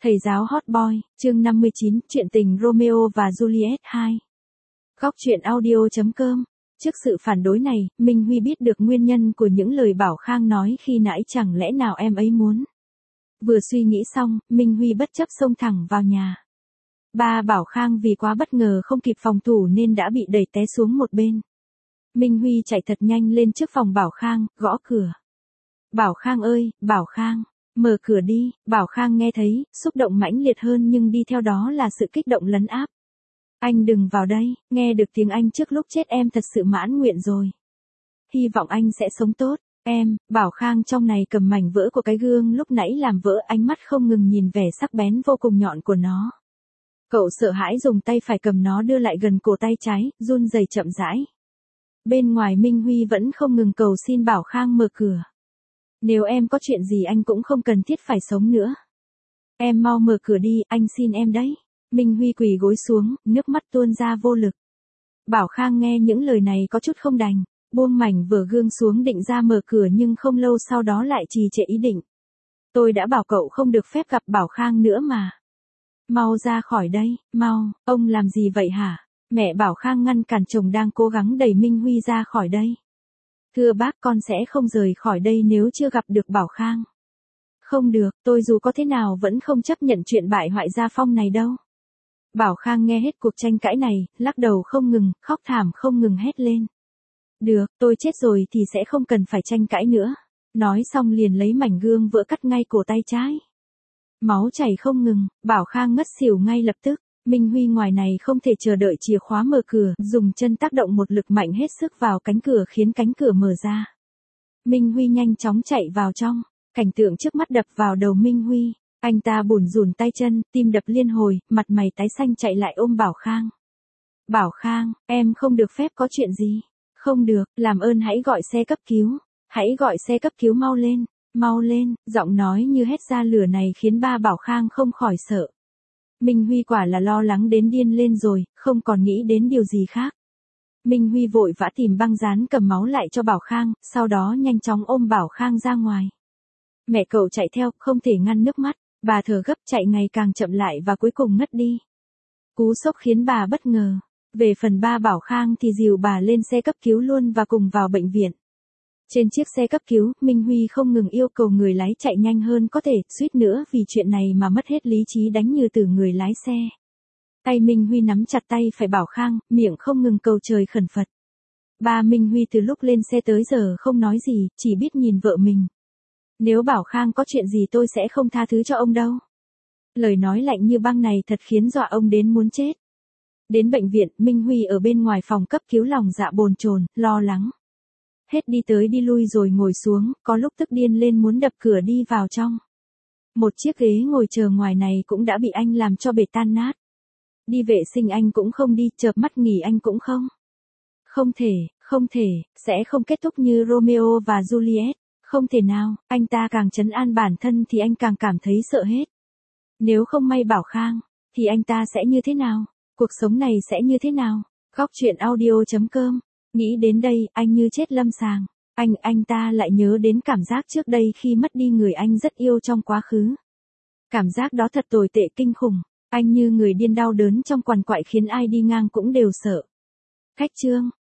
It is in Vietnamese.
Thầy giáo Hot Boy, chương 59, chuyện tình Romeo và Juliet 2. Góc truyện audio.com. Trước sự phản đối này, Minh Huy biết được nguyên nhân của những lời Bảo Khang nói khi nãy, chẳng lẽ nào em ấy muốn. Vừa suy nghĩ xong, Minh Huy bất chấp xông thẳng vào nhà. Ba Bảo Khang vì quá bất ngờ không kịp phòng thủ nên đã bị đẩy té xuống một bên. Minh Huy chạy thật nhanh lên trước phòng Bảo Khang, gõ cửa. Bảo Khang ơi, Bảo Khang. Mở cửa đi. Bảo Khang nghe thấy, xúc động mãnh liệt hơn nhưng đi theo đó là sự kích động lấn áp. Anh đừng vào đây, nghe được tiếng anh trước lúc chết em thật sự mãn nguyện rồi. Hy vọng anh sẽ sống tốt. Em, Bảo Khang trong này cầm mảnh vỡ của cái gương lúc nãy làm vỡ, ánh mắt không ngừng nhìn vẻ sắc bén vô cùng nhọn của nó. Cậu sợ hãi dùng tay phải cầm nó đưa lại gần cổ tay trái, run rẩy chậm rãi. Bên ngoài Minh Huy vẫn không ngừng cầu xin Bảo Khang mở cửa. Nếu em có chuyện gì anh cũng không cần thiết phải sống nữa. Em mau mở cửa đi, anh xin em đấy. Minh Huy quỳ gối xuống, nước mắt tuôn ra vô lực. Bảo Khang nghe những lời này có chút không đành, buông mảnh vỡ gương xuống định ra mở cửa nhưng không lâu sau đó lại trì trệ ý định. Tôi đã bảo cậu không được phép gặp Bảo Khang nữa mà. Mau ra khỏi đây, mau, ông làm gì vậy hả? Mẹ Bảo Khang ngăn cản chồng đang cố gắng đẩy Minh Huy ra khỏi đây. Thưa bác, con sẽ không rời khỏi đây nếu chưa gặp được Bảo Khang. Không được, tôi dù có thế nào vẫn không chấp nhận chuyện bại hoại gia phong này đâu. Bảo Khang nghe hết cuộc tranh cãi này, lắc đầu không ngừng, khóc thảm không ngừng hét lên. Được, tôi chết rồi thì sẽ không cần phải tranh cãi nữa. Nói xong liền lấy mảnh gương vỡ cắt ngay cổ tay trái. Máu chảy không ngừng, Bảo Khang ngất xỉu ngay lập tức. Minh Huy ngoài này không thể chờ đợi chìa khóa mở cửa, dùng chân tác động một lực mạnh hết sức vào cánh cửa khiến cánh cửa mở ra. Minh Huy nhanh chóng chạy vào trong, cảnh tượng trước mắt đập vào đầu Minh Huy, anh ta bủn rủn tay chân, tim đập liên hồi, mặt mày tái xanh chạy lại ôm Bảo Khang. Bảo Khang, em không được phép có chuyện gì. Không được, làm ơn hãy gọi xe cấp cứu, hãy gọi xe cấp cứu mau lên, giọng nói như hét ra lửa này khiến ba Bảo Khang không khỏi sợ. Minh Huy quả là lo lắng đến điên lên rồi, không còn nghĩ đến điều gì khác. Minh Huy vội vã tìm băng dán cầm máu lại cho Bảo Khang, sau đó nhanh chóng ôm Bảo Khang ra ngoài. Mẹ cậu chạy theo, không thể ngăn nước mắt, bà thở gấp chạy ngày càng chậm lại và cuối cùng ngất đi. Cú sốc khiến bà bất ngờ. Về phần ba Bảo Khang thì dìu bà lên xe cấp cứu luôn và cùng vào bệnh viện. Trên chiếc xe cấp cứu, Minh Huy không ngừng yêu cầu người lái chạy nhanh hơn có thể, suýt nữa vì chuyện này mà mất hết lý trí đánh như từ người lái xe. Tay Minh Huy nắm chặt tay phải Bảo Khang, miệng không ngừng cầu trời khẩn Phật. Ba Minh Huy từ lúc lên xe tới giờ không nói gì, chỉ biết nhìn vợ mình. Nếu Bảo Khang có chuyện gì tôi sẽ không tha thứ cho ông đâu. Lời nói lạnh như băng này thật khiến dọa ông đến muốn chết. Đến bệnh viện, Minh Huy ở bên ngoài phòng cấp cứu lòng dạ bồn chồn, lo lắng. Hết đi tới đi lui rồi ngồi xuống, có lúc tức điên lên muốn đập cửa đi vào trong. Một chiếc ghế ngồi chờ ngoài này cũng đã bị anh làm cho bể tan nát. Đi vệ sinh anh cũng không đi, chợp mắt nghỉ anh cũng không. Không thể, sẽ không kết thúc như Romeo và Juliet. Không thể nào, anh ta càng trấn an bản thân thì anh càng cảm thấy sợ hết. Nếu không may Bảo Khang, thì anh ta sẽ như thế nào? Cuộc sống này sẽ như thế nào? Góc truyện audio.com. Nghĩ đến đây, anh như chết lâm sàng. Anh ta lại nhớ đến cảm giác trước đây khi mất đi người anh rất yêu trong quá khứ. Cảm giác đó thật tồi tệ kinh khủng. Anh như người điên đau đớn trong quằn quại khiến ai đi ngang cũng đều sợ. Khách trương,